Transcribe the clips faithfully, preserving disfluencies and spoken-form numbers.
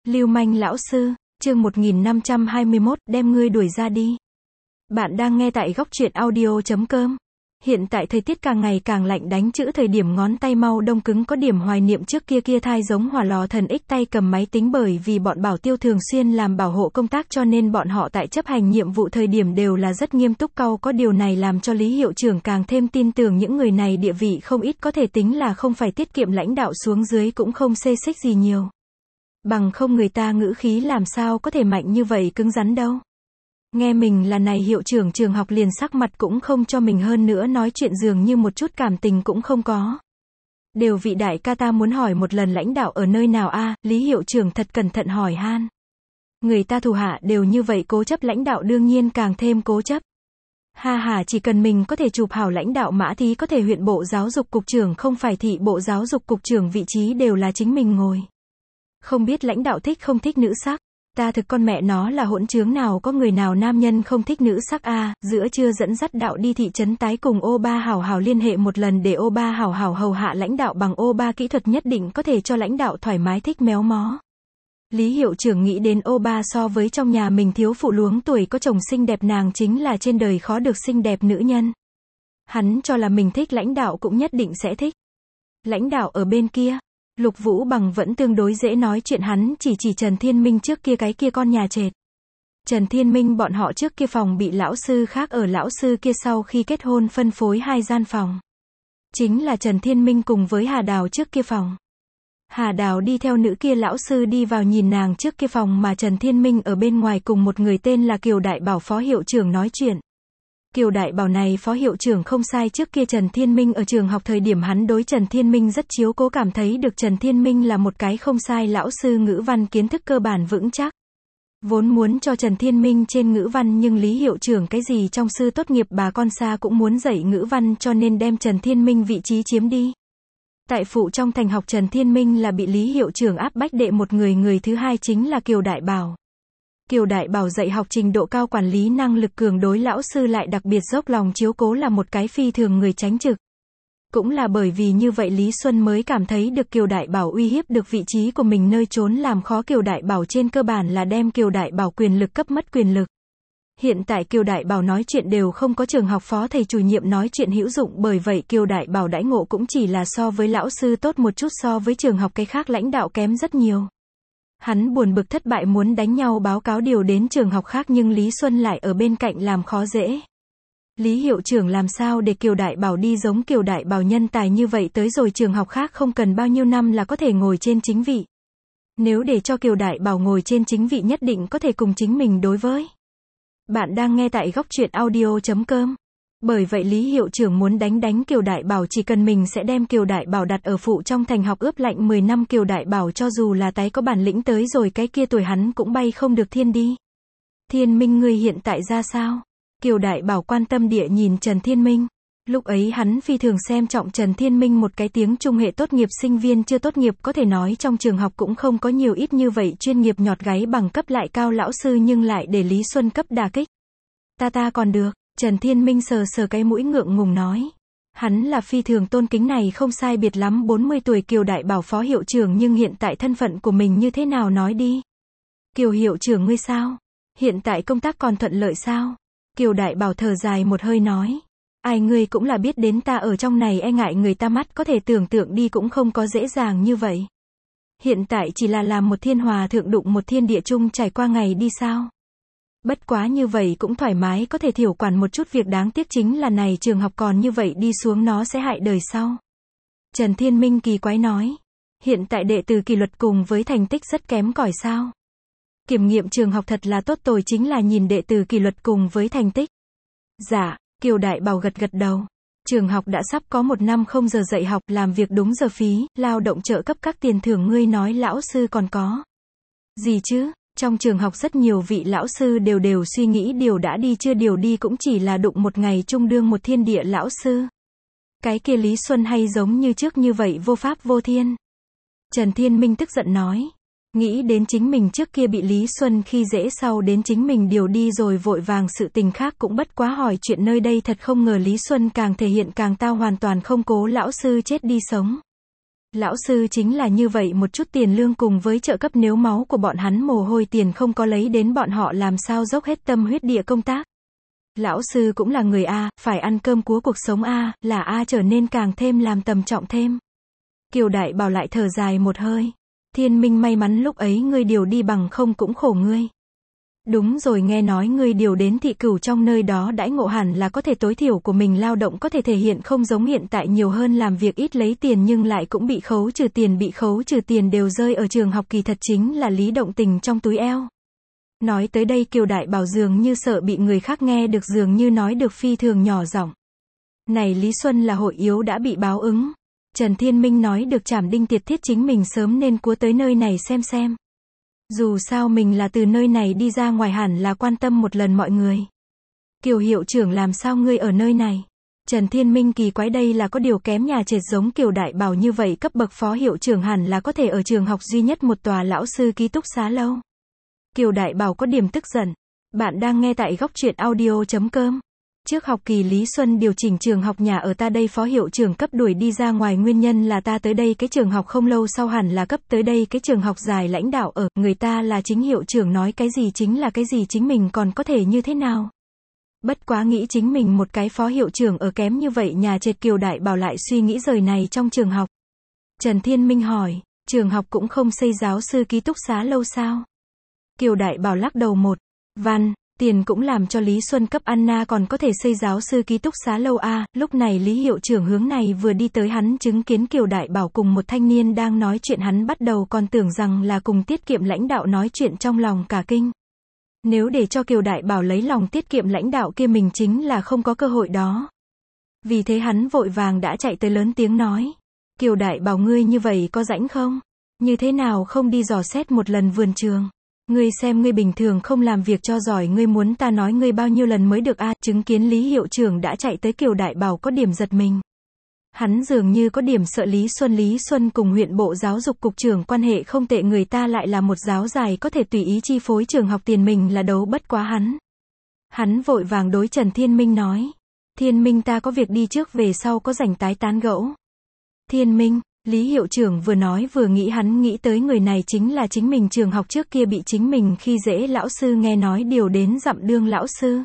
Lưu manh lão sư, chương một nghìn năm trăm hai mươi mốt, đem ngươi đuổi ra đi. Bạn đang nghe tại góc truyện audio chấm com. Hiện tại thời tiết càng ngày càng lạnh, đánh chữ thời điểm ngón tay mau đông cứng, có điểm hoài niệm trước kia kia thai giống hỏa lò thần ích tay cầm máy tính, bởi vì bọn bảo tiêu thường xuyên làm bảo hộ công tác cho nên bọn họ tại chấp hành nhiệm vụ thời điểm đều là rất nghiêm túc cau có, điều này làm cho Lý hiệu trưởng càng thêm tin tưởng những người này địa vị không ít, có thể tính là không phải tiết kiệm, lãnh đạo xuống dưới cũng không xê xích gì nhiều. Bằng không người ta ngữ khí làm sao có thể mạnh như vậy, cứng rắn đâu. Nghe mình là này hiệu trưởng trường học liền sắc mặt cũng không cho mình, hơn nữa nói chuyện dường như một chút cảm tình cũng không có. Đều vị đại ca, ta muốn hỏi một lần lãnh đạo ở nơi nào a? Lý hiệu trưởng thật cẩn thận hỏi han. Người ta thủ hạ đều như vậy cố chấp, lãnh đạo đương nhiên càng thêm cố chấp. Ha ha, chỉ cần mình có thể chụp hảo lãnh đạo mã thì có thể huyện bộ giáo dục cục trưởng, không phải thị bộ giáo dục cục trưởng, vị trí đều là chính mình ngồi. Không biết lãnh đạo thích không thích nữ sắc? Ta thực con mẹ nó là hỗn trướng, nào có người nào nam nhân không thích nữ sắc a? À, giữa trưa dẫn dắt đạo đi thị trấn tái cùng ô ba hảo hảo liên hệ một lần để ô ba hảo hảo hầu hạ lãnh đạo bằng ô ba kỹ thuật, nhất định có thể cho lãnh đạo thoải mái thích méo mó. Lý hiệu trưởng nghĩ đến ô ba so với trong nhà mình thiếu phụ luống tuổi có chồng xinh đẹp, nàng chính là trên đời khó được xinh đẹp nữ nhân. Hắn cho là mình thích, lãnh đạo cũng nhất định sẽ thích. Lãnh đạo ở bên kia, Lục Vũ Bằng vẫn tương đối dễ nói chuyện, hắn chỉ chỉ Trần Thiên Minh trước kia cái kia con nhà trệt. Trần Thiên Minh bọn họ trước kia phòng bị lão sư khác ở, lão sư kia sau khi kết hôn phân phối hai gian phòng. Chính là Trần Thiên Minh cùng với Hà Đào trước kia phòng. Hà Đào đi theo nữ kia lão sư đi vào nhìn nàng trước kia phòng, mà Trần Thiên Minh ở bên ngoài cùng một người tên là Kiều Đại Bảo phó hiệu trưởng nói chuyện. Kiều Đại Bảo này phó hiệu trưởng không sai, trước kia Trần Thiên Minh ở trường học thời điểm hắn đối Trần Thiên Minh rất chiếu cố, cảm thấy được Trần Thiên Minh là một cái không sai lão sư, ngữ văn kiến thức cơ bản vững chắc. Vốn muốn cho Trần Thiên Minh trên ngữ văn, nhưng Lý hiệu trưởng cái gì trong sư tốt nghiệp bà con xa cũng muốn dạy ngữ văn, cho nên đem Trần Thiên Minh vị trí chiếm đi. Tại phụ trong thành học, Trần Thiên Minh là bị Lý hiệu trưởng áp bách đệ một người, người thứ hai chính là Kiều Đại Bảo. Kiều Đại Bảo dạy học trình độ cao, quản lý năng lực cường, đối lão sư lại đặc biệt dốc lòng chiếu cố, là một cái phi thường người tránh trực. Cũng là bởi vì như vậy Lý Xuân mới cảm thấy được Kiều Đại Bảo uy hiếp được vị trí của mình, nơi trốn làm khó Kiều Đại Bảo, trên cơ bản là đem Kiều Đại Bảo quyền lực cấp mất quyền lực. Hiện tại Kiều Đại Bảo nói chuyện đều không có trường học phó thầy chủ nhiệm nói chuyện hữu dụng, bởi vậy Kiều Đại Bảo đãi ngộ cũng chỉ là so với lão sư tốt một chút, so với trường học cái khác lãnh đạo kém rất nhiều. Hắn buồn bực thất bại, muốn đánh nhau báo cáo điều đến trường học khác, nhưng Lý Xuân lại ở bên cạnh làm khó dễ. Lý hiệu trưởng làm sao để Kiều Đại Bảo đi giống Kiều Đại Bảo nhân tài như vậy, tới rồi trường học khác không cần bao nhiêu năm là có thể ngồi trên chính vị. Nếu để cho Kiều Đại Bảo ngồi trên chính vị, nhất định có thể cùng chính mình đối với. Bạn đang nghe tại góc truyện audio chấm com. Bởi vậy Lý hiệu trưởng muốn đánh đánh Kiều Đại Bảo, chỉ cần mình sẽ đem Kiều Đại Bảo đặt ở phụ trong thành học ướp lạnh mười năm, Kiều Đại Bảo cho dù là tái có bản lĩnh tới rồi cái kia tuổi, hắn cũng bay không được thiên đi. Thiên Minh, ngươi hiện tại ra sao? Kiều Đại Bảo quan tâm địa nhìn Trần Thiên Minh. Lúc ấy hắn phi thường xem trọng Trần Thiên Minh, một cái tiếng Trung hệ tốt nghiệp sinh viên chưa tốt nghiệp, có thể nói trong trường học cũng không có nhiều ít như vậy chuyên nghiệp nhọt gáy bằng cấp lại cao lão sư, nhưng lại để Lý Xuân cấp đả kích. Ta ta còn được. Trần Thiên Minh sờ sờ cái mũi ngượng ngùng nói. Hắn là phi thường tôn kính này không sai biệt lắm bốn mươi tuổi Kiều Đại Bảo phó hiệu trưởng, nhưng hiện tại thân phận của mình như thế nào nói đi. Kiều hiệu trưởng, ngươi sao? Hiện tại công tác còn thuận lợi sao? Kiều Đại Bảo thở dài một hơi nói. Ai, ngươi cũng là biết đến, ta ở trong này e ngại người ta mắt, có thể tưởng tượng đi, cũng không có dễ dàng như vậy. Hiện tại chỉ là làm một thiên hòa thượng đụng một thiên địa chung, trải qua ngày đi sao? Bất quá như vậy cũng thoải mái, có thể thiểu quản một chút việc, đáng tiếc chính là này trường học còn như vậy đi xuống nó sẽ hại đời sau. Trần Thiên Minh kỳ quái nói. Hiện tại đệ tử kỷ luật cùng với thành tích rất kém cỏi sao? Kiểm nghiệm trường học thật là tốt, tồi chính là nhìn đệ tử kỷ luật cùng với thành tích. Dạ, Kiều Đại Bảo gật gật đầu. Trường học đã sắp có một năm không giờ dạy học, làm việc đúng giờ phí, lao động trợ cấp các tiền thưởng, ngươi nói lão sư còn có gì chứ? Trong trường học rất nhiều vị lão sư đều đều suy nghĩ điều đã đi chưa điều đi, cũng chỉ là đụng một ngày chung đương một thiên địa lão sư. Cái kia Lý Xuân hay giống như trước như vậy vô pháp vô thiên. Trần Thiên Minh tức giận nói. Nghĩ đến chính mình trước kia bị Lý Xuân khi dễ, sau đến chính mình điều đi rồi vội vàng sự tình khác cũng bất quá hỏi chuyện nơi đây, thật không ngờ Lý Xuân càng thể hiện càng tao, hoàn toàn không cố lão sư chết đi sống. Lão sư chính là như vậy, một chút tiền lương cùng với trợ cấp, nếu máu của bọn hắn mồ hôi tiền không có lấy đến, bọn họ làm sao dốc hết tâm huyết địa công tác. Lão sư cũng là người A, phải ăn cơm của cuộc sống A, là A trở nên càng thêm làm tầm trọng thêm. Kiều Đại Bảo lại thở dài một hơi. Thiên Minh, may mắn lúc ấy ngươi điều đi, bằng không cũng khổ ngươi. Đúng rồi, nghe nói ngươi điều đến Thị Cửu, trong nơi đó đãi ngộ hẳn là có thể tối thiểu của mình lao động có thể thể hiện không giống hiện tại nhiều hơn làm việc ít lấy tiền nhưng lại cũng bị khấu trừ tiền, bị khấu trừ tiền đều rơi ở trường học, kỳ thật chính là Lý Động Tình trong túi eo. Nói tới đây Kiều Đại Bảo dường như sợ bị người khác nghe được, dường như nói được phi thường nhỏ giọng. Này Lý Xuân là hội yếu đã bị báo ứng. Trần Thiên Minh nói được chảm đinh tiệt thiết, chính mình sớm nên cua tới nơi này xem xem. Dù sao mình là từ nơi này đi ra ngoài, hẳn là quan tâm một lần mọi người. Kiều hiệu trưởng, làm sao ngươi ở nơi này? Trần Thiên Minh kỳ quái, đây là có điều kém nhà trệt giống Kiều Đại Bảo như vậy cấp bậc phó hiệu trưởng hẳn là có thể ở trường học duy nhất một tòa lão sư ký túc xá lâu. Kiều Đại Bảo có điểm tức giận. Bạn đang nghe tại góc truyện audio chấm com. Trước học kỳ Lý Xuân điều chỉnh trường học nhà ở ta đây phó hiệu trưởng cấp đuổi đi ra ngoài, nguyên nhân là ta tới đây cái trường học không lâu sau hẳn là cấp tới đây cái trường học dài lãnh đạo ở, người ta là chính hiệu trưởng, nói cái gì chính là cái gì, chính mình còn có thể như thế nào. Bất quá nghĩ chính mình một cái phó hiệu trưởng ở kém như vậy nhà trệt, Kiều Đại Bảo lại suy nghĩ rời này trong trường học. Trần Thiên Minh hỏi, trường học cũng không xây giáo sư ký túc xá lâu sao? Kiều Đại Bảo lắc đầu, một văn, tiền cũng làm cho Lý Xuân cấp ăn na, còn có thể xây giáo sư ký túc xá lâu a. Lúc này Lý hiệu trưởng hướng này vừa đi tới, hắn chứng kiến Kiều Đại Bảo cùng một thanh niên đang nói chuyện, hắn bắt đầu còn tưởng rằng là cùng tiết kiệm lãnh đạo nói chuyện, trong lòng cả kinh. Nếu để cho Kiều Đại Bảo lấy lòng tiết kiệm lãnh đạo kia, mình chính là không có cơ hội đó. Vì thế hắn vội vàng đã chạy tới lớn tiếng nói. Kiều Đại Bảo, ngươi như vậy có rãnh không? Như thế nào không đi dò xét một lần vườn trường? Ngươi xem, ngươi bình thường không làm việc cho giỏi, ngươi muốn ta nói ngươi bao nhiêu lần mới được a? Chứng kiến Lý hiệu trưởng đã chạy tới, Kiều Đại Bảo có điểm giật mình. Hắn dường như có điểm sợ Lý Xuân. Lý Xuân cùng huyện bộ giáo dục cục trưởng quan hệ không tệ, người ta lại là một giáo dài có thể tùy ý chi phối trường học tiền, mình là đấu bất quá hắn. Hắn vội vàng đối Trần Thiên Minh nói. Thiên Minh, ta có việc đi trước, về sau có rảnh tái tán gẫu. Thiên Minh, Lý hiệu trưởng vừa nói vừa nghĩ, hắn nghĩ tới người này chính là chính mình trường học trước kia bị chính mình khi dễ lão sư, nghe nói điều đến dặm đương lão sư.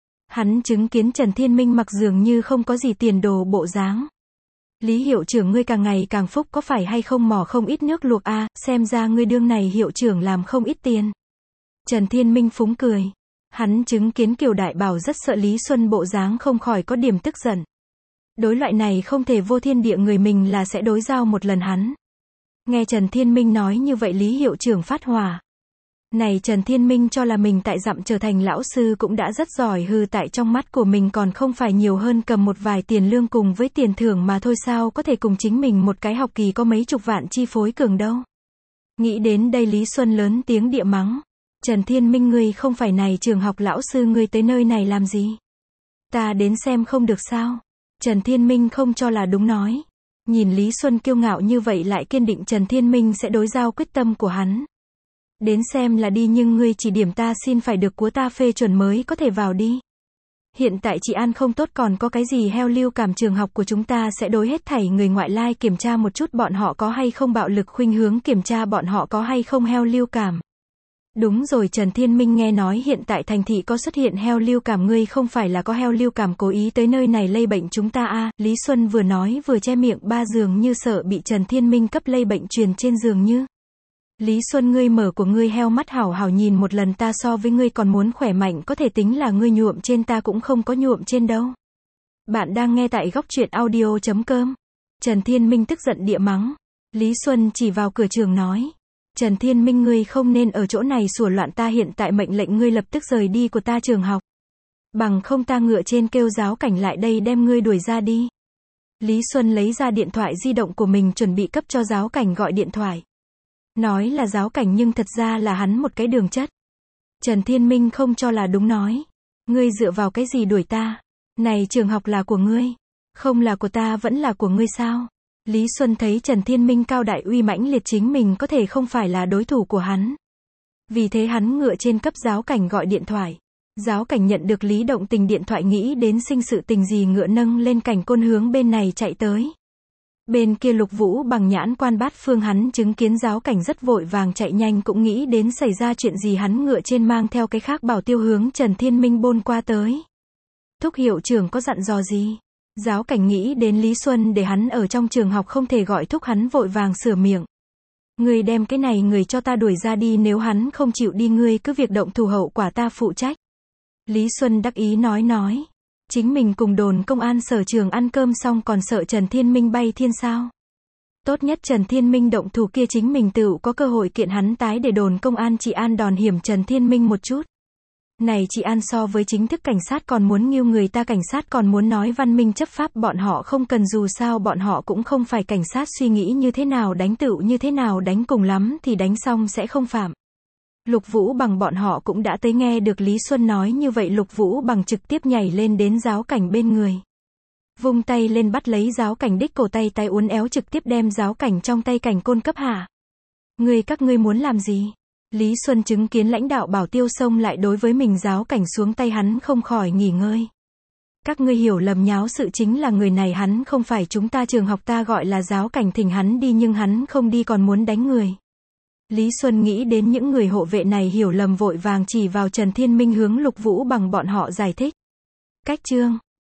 Hắn chứng kiến Trần Thiên Minh mặc dường như không có gì tiền đồ bộ dáng. Lý hiệu trưởng, ngươi càng ngày càng phúc, có phải hay không mò không ít nước luộc a? Xem ra ngươi đương này hiệu trưởng làm không ít tiền. Trần Thiên Minh phúng cười. Hắn chứng kiến Kiều Đại Bảo rất sợ Lý Xuân bộ dáng, không khỏi có điểm tức giận. Đối loại này không thể vô thiên địa người, mình là sẽ đối giao một lần hắn. Nghe Trần Thiên Minh nói như vậy, Lý hiệu trưởng phát hỏa. Này Trần Thiên Minh cho là mình tại dặm trở thành lão sư cũng đã rất giỏi, hư tại trong mắt của mình còn không phải nhiều hơn cầm một vài tiền lương cùng với tiền thưởng mà thôi, sao có thể cùng chính mình một cái học kỳ có mấy chục vạn chi phối cường đâu. Nghĩ đến đây Lý Xuân lớn tiếng địa mắng. Trần Thiên Minh, ngươi không phải này trường học lão sư, ngươi tới nơi này làm gì? Ta đến xem không được sao? Trần Thiên Minh không cho là đúng nói. Nhìn Lý Xuân kiêu ngạo như vậy lại kiên định, Trần Thiên Minh sẽ đối giao quyết tâm của hắn. Đến xem là đi, nhưng ngươi chỉ điểm ta, xin phải được của ta phê chuẩn mới có thể vào đi. Hiện tại trị an không tốt, còn có cái gì heo lưu cảm, trường học của chúng ta sẽ đối hết thảy người ngoại lai kiểm tra một chút bọn họ có hay không bạo lực khuynh hướng, kiểm tra bọn họ có hay không heo lưu cảm. Đúng rồi Trần Thiên Minh, nghe nói hiện tại thành thị có xuất hiện heo lưu cảm, ngươi không phải là có heo lưu cảm cố ý tới nơi này lây bệnh chúng ta a? Lý Xuân vừa nói vừa che miệng, ba dường như sợ bị Trần Thiên Minh cấp lây bệnh truyền trên giường như. Lý Xuân, ngươi mở của ngươi heo mắt hảo hảo nhìn một lần, ta so với ngươi còn muốn khỏe mạnh, có thể tính là ngươi nhuộm trên, ta cũng không có nhuộm trên đâu. Bạn đang nghe tại góc truyện audio chấm com. Trần Thiên Minh tức giận địa mắng. Lý Xuân chỉ vào cửa trường nói. Trần Thiên Minh, ngươi không nên ở chỗ này sủa loạn, ta hiện tại mệnh lệnh ngươi lập tức rời đi của ta trường học. Bằng không ta ngựa trên kêu giáo cảnh lại đây đem ngươi đuổi ra đi. Lý Xuân lấy ra điện thoại di động của mình chuẩn bị cấp cho giáo cảnh gọi điện thoại. Nói là giáo cảnh nhưng thật ra là hắn một cái đường chất. Trần Thiên Minh không cho là đúng nói. Ngươi dựa vào cái gì đuổi ta? Này trường học là của ngươi. Không là của ta vẫn là của ngươi sao? Lý Xuân thấy Trần Thiên Minh cao đại uy mãnh liệt, chính mình có thể không phải là đối thủ của hắn. Vì thế hắn ngựa trên cấp giáo cảnh gọi điện thoại. Giáo cảnh nhận được Lý Động Tình điện thoại, nghĩ đến sinh sự tình gì ngựa nâng lên cảnh côn hướng bên này chạy tới. Bên kia Lục Vũ bằng nhãn quan bát phương, hắn chứng kiến giáo cảnh rất vội vàng chạy nhanh, cũng nghĩ đến xảy ra chuyện gì, hắn ngựa trên mang theo cái khác bảo tiêu hướng Trần Thiên Minh bôn qua tới. Thúc hiệu trưởng có dặn dò gì? Giáo cảnh nghĩ đến Lý Xuân để hắn ở trong trường học không thể gọi thúc, hắn vội vàng sửa miệng. Ngươi đem cái này người cho ta đuổi ra đi, nếu hắn không chịu đi ngươi cứ việc động thủ, hậu quả ta phụ trách. Lý Xuân đắc ý nói nói. Chính mình cùng đồn công an sở trường ăn cơm xong còn sợ Trần Thiên Minh bay thiên sao? Tốt nhất Trần Thiên Minh động thủ kia chính mình tự có cơ hội kiện hắn tái để đồn công an trị an đòn hiểm Trần Thiên Minh một chút. Này trị an so với chính thức cảnh sát còn muốn nghiêu người ta, cảnh sát còn muốn nói văn minh chấp pháp, bọn họ không cần, dù sao bọn họ cũng không phải cảnh sát, suy nghĩ như thế nào đánh tựu như thế nào đánh, cùng lắm thì đánh xong sẽ không phạm. Lục Vũ bằng bọn họ cũng đã tới, nghe được Lý Xuân nói như vậy, Lục Vũ bằng trực tiếp nhảy lên đến giáo cảnh bên người. Vung tay lên bắt lấy giáo cảnh đích cổ tay, tay uốn éo trực tiếp đem giáo cảnh trong tay cảnh côn cấp hạ. Ngươi các ngươi muốn làm gì? Lý Xuân chứng kiến lãnh đạo bảo tiêu xông lại đối với mình, giáo cảnh xuống tay, hắn không khỏi nghỉ ngơi. Các ngươi hiểu lầm, nháo sự chính là người này, hắn không phải chúng ta trường học, ta gọi là giáo cảnh thỉnh hắn đi nhưng hắn không đi còn muốn đánh người. Lý Xuân nghĩ đến những người hộ vệ này hiểu lầm, vội vàng chỉ vào Trần Thiên Minh hướng Lục Vũ bằng bọn họ giải thích. Cách chương